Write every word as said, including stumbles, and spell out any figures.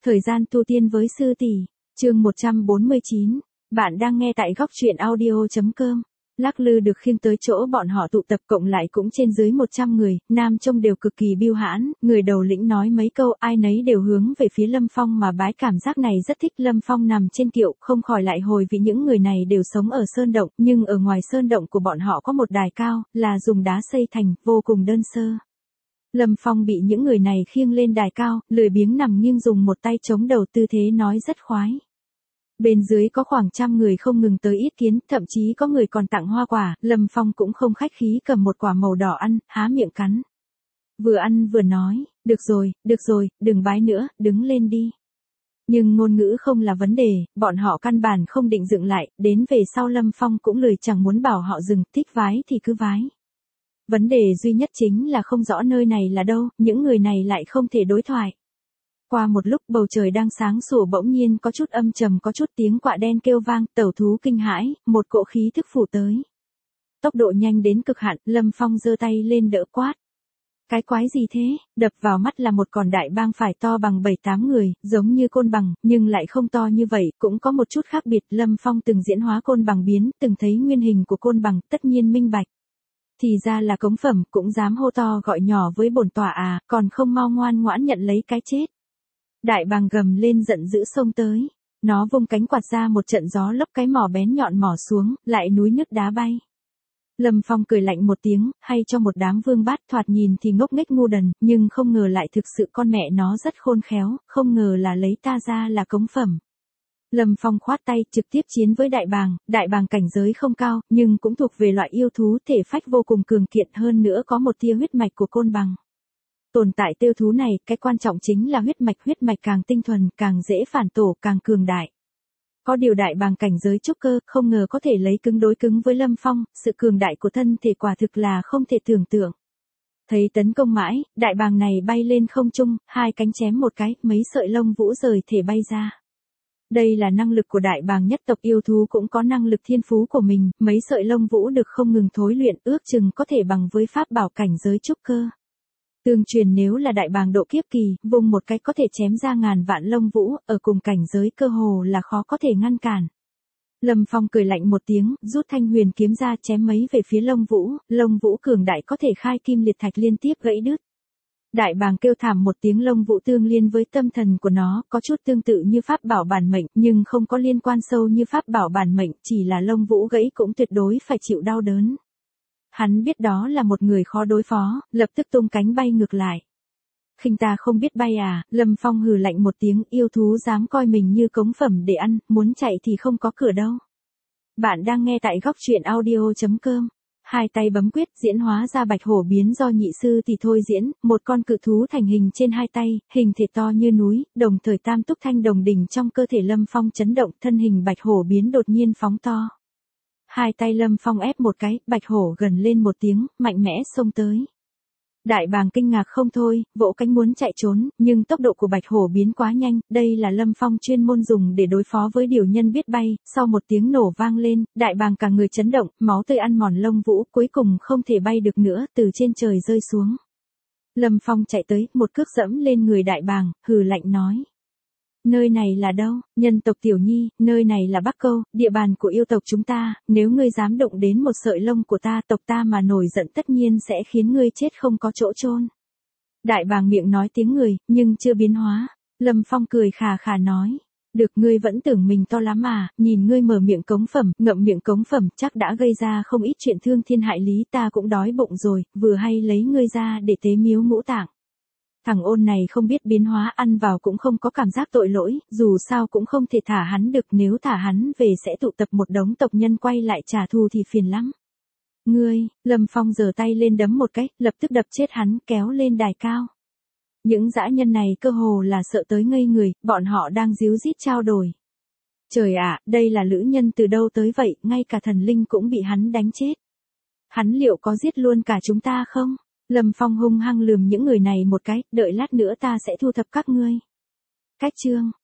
Thời gian tu tiên với sư tỷ, chương một trăm bốn mươi chín. Bạn đang nghe tại góc truyện audio chấm com. Lắc lư được khiêng tới chỗ bọn họ tụ tập cộng lại cũng trên dưới một trăm người, nam trông đều cực kỳ biêu hãn, người đầu lĩnh nói mấy câu ai nấy đều hướng về phía Lâm Phong mà bái, cảm giác này rất thích. Lâm Phong nằm trên kiệu không khỏi lại hồi vì những người này đều sống ở sơn động, nhưng ở ngoài sơn động của bọn họ có một đài cao, là dùng đá xây thành, vô cùng đơn sơ. Lâm Phong bị những người này khiêng lên đài cao, lười biếng nằm nghiêng dùng một tay chống đầu, tư thế nói rất khoái. Bên dưới có khoảng trăm người không ngừng tới yết kiến, thậm chí có người còn tặng hoa quả, Lâm Phong cũng không khách khí cầm một quả màu đỏ ăn, há miệng cắn. Vừa ăn vừa nói, được rồi, được rồi, đừng bái nữa, đứng lên đi. Nhưng ngôn ngữ không là vấn đề, bọn họ căn bản không định dựng lại, đến về sau Lâm Phong cũng lười chẳng muốn bảo họ dừng, thích vái thì cứ vái. Vấn đề duy nhất chính là không rõ nơi này là đâu, những người này lại không thể đối thoại. Qua một lúc bầu trời đang sáng sủa bỗng nhiên có chút âm trầm, có chút tiếng quạ đen kêu vang, tẩu thú kinh hãi, một cỗ khí thức phủ tới. Tốc độ nhanh đến cực hạn, Lâm Phong giơ tay lên đỡ quát. Cái quái gì thế? Đập vào mắt là một con đại bang phải to bằng bảy tám người, giống như côn bằng, nhưng lại không to như vậy, cũng có một chút khác biệt. Lâm Phong từng diễn hóa côn bằng biến, từng thấy nguyên hình của côn bằng, tất nhiên minh bạch. Thì ra là cống phẩm, cũng dám hô to gọi nhỏ với bổn tọa à, còn không mau ngoan ngoãn nhận lấy cái chết. Đại bàng gầm lên giận dữ xông tới, nó vung cánh quạt ra một trận gió lốc, cái mỏ bén nhọn mỏ xuống, lại núi nước đá bay. Lâm Phong cười lạnh một tiếng, hay cho một đám vương bát, thoạt nhìn thì ngốc nghếch ngu đần, nhưng không ngờ lại thực sự con mẹ nó rất khôn khéo, không ngờ là lấy ta ra là cống phẩm. Lâm Phong khoát tay, trực tiếp chiến với đại bàng, đại bàng cảnh giới không cao, nhưng cũng thuộc về loại yêu thú thể phách vô cùng cường kiện, hơn nữa có một tia huyết mạch của côn bằng. Tồn tại tiêu thú này, cái quan trọng chính là huyết mạch, huyết mạch càng tinh thuần, càng dễ phản tổ, càng cường đại. Có điều đại bàng cảnh giới trúc cơ, không ngờ có thể lấy cứng đối cứng với Lâm Phong, sự cường đại của thân thể quả thực là không thể tưởng tượng. Thấy tấn công mãi, đại bàng này bay lên không trung, hai cánh chém một cái, mấy sợi lông vũ rời thể bay ra. Đây là năng lực của đại bàng nhất tộc, yêu thú cũng có năng lực thiên phú của mình, mấy sợi lông vũ được không ngừng thối luyện, ước chừng có thể bằng với pháp bảo cảnh giới trúc cơ. Tương truyền nếu là đại bàng độ kiếp kỳ, vùng một cái có thể chém ra ngàn vạn lông vũ, ở cùng cảnh giới cơ hồ là khó có thể ngăn cản. Lâm Phong cười lạnh một tiếng, rút thanh huyền kiếm ra chém mấy về phía lông vũ, lông vũ cường đại có thể khai kim liệt thạch liên tiếp gãy đứt. Đại bàng kêu thảm một tiếng, lông vũ tương liên với tâm thần của nó, có chút tương tự như pháp bảo bản mệnh, nhưng không có liên quan sâu như pháp bảo bản mệnh, chỉ là lông vũ gãy cũng tuyệt đối phải chịu đau đớn. Hắn biết đó là một người khó đối phó, lập tức tung cánh bay ngược lại. Khinh ta không biết bay à, Lâm Phong hừ lạnh một tiếng, yêu thú dám coi mình như cống phẩm để ăn, muốn chạy thì không có cửa đâu. Bạn đang nghe tại góc truyện audio chấm com. Hai tay bấm quyết, diễn hóa ra bạch hổ biến do nhị sư thì thôi diễn, một con cự thú thành hình trên hai tay, hình thể to như núi, đồng thời tam túc thanh đồng đỉnh trong cơ thể Lâm Phong chấn động, thân hình bạch hổ biến đột nhiên phóng to. Hai tay Lâm Phong ép một cái, bạch hổ gần lên một tiếng, mạnh mẽ xông tới. Đại bàng kinh ngạc không thôi, vỗ cánh muốn chạy trốn, nhưng tốc độ của bạch hổ biến quá nhanh, đây là Lâm Phong chuyên môn dùng để đối phó với điều nhân biết bay, sau một tiếng nổ vang lên, đại bàng cả người chấn động, máu tươi ăn mòn lông vũ, cuối cùng không thể bay được nữa, từ trên trời rơi xuống. Lâm Phong chạy tới, một cước dẫm lên người đại bàng, hừ lạnh nói. Nơi này là đâu? Nhân tộc Tiểu Nhi, nơi này là Bắc Câu, địa bàn của yêu tộc chúng ta, nếu ngươi dám động đến một sợi lông của ta, tộc ta mà nổi giận tất nhiên sẽ khiến ngươi chết không có chỗ chôn. Đại bàng miệng nói tiếng người, nhưng chưa biến hóa. Lâm Phong cười khà khà nói. Được, ngươi vẫn tưởng mình to lắm à, nhìn ngươi mở miệng cống phẩm, ngậm miệng cống phẩm, chắc đã gây ra không ít chuyện thương thiên hại lý, ta cũng đói bụng rồi, vừa hay lấy ngươi ra để tế miếu ngũ tạng. Thằng ôn này không biết biến hóa, ăn vào cũng không có cảm giác tội lỗi, dù sao cũng không thể thả hắn được, nếu thả hắn về sẽ tụ tập một đống tộc nhân quay lại trả thù thì phiền lắm. Ngươi, Lâm Phong giơ tay lên đấm một cái, lập tức đập chết hắn, kéo lên đài cao. Những dã nhân này cơ hồ là sợ tới ngây người, bọn họ đang díu dít trao đổi. Trời ạ, đây là lữ nhân từ đâu tới vậy, ngay cả thần linh cũng bị hắn đánh chết. Hắn liệu có giết luôn cả chúng ta không? Lâm Phong hung hăng lườm những người này một cái, đợi lát nữa ta sẽ thu thập các ngươi. Cách chương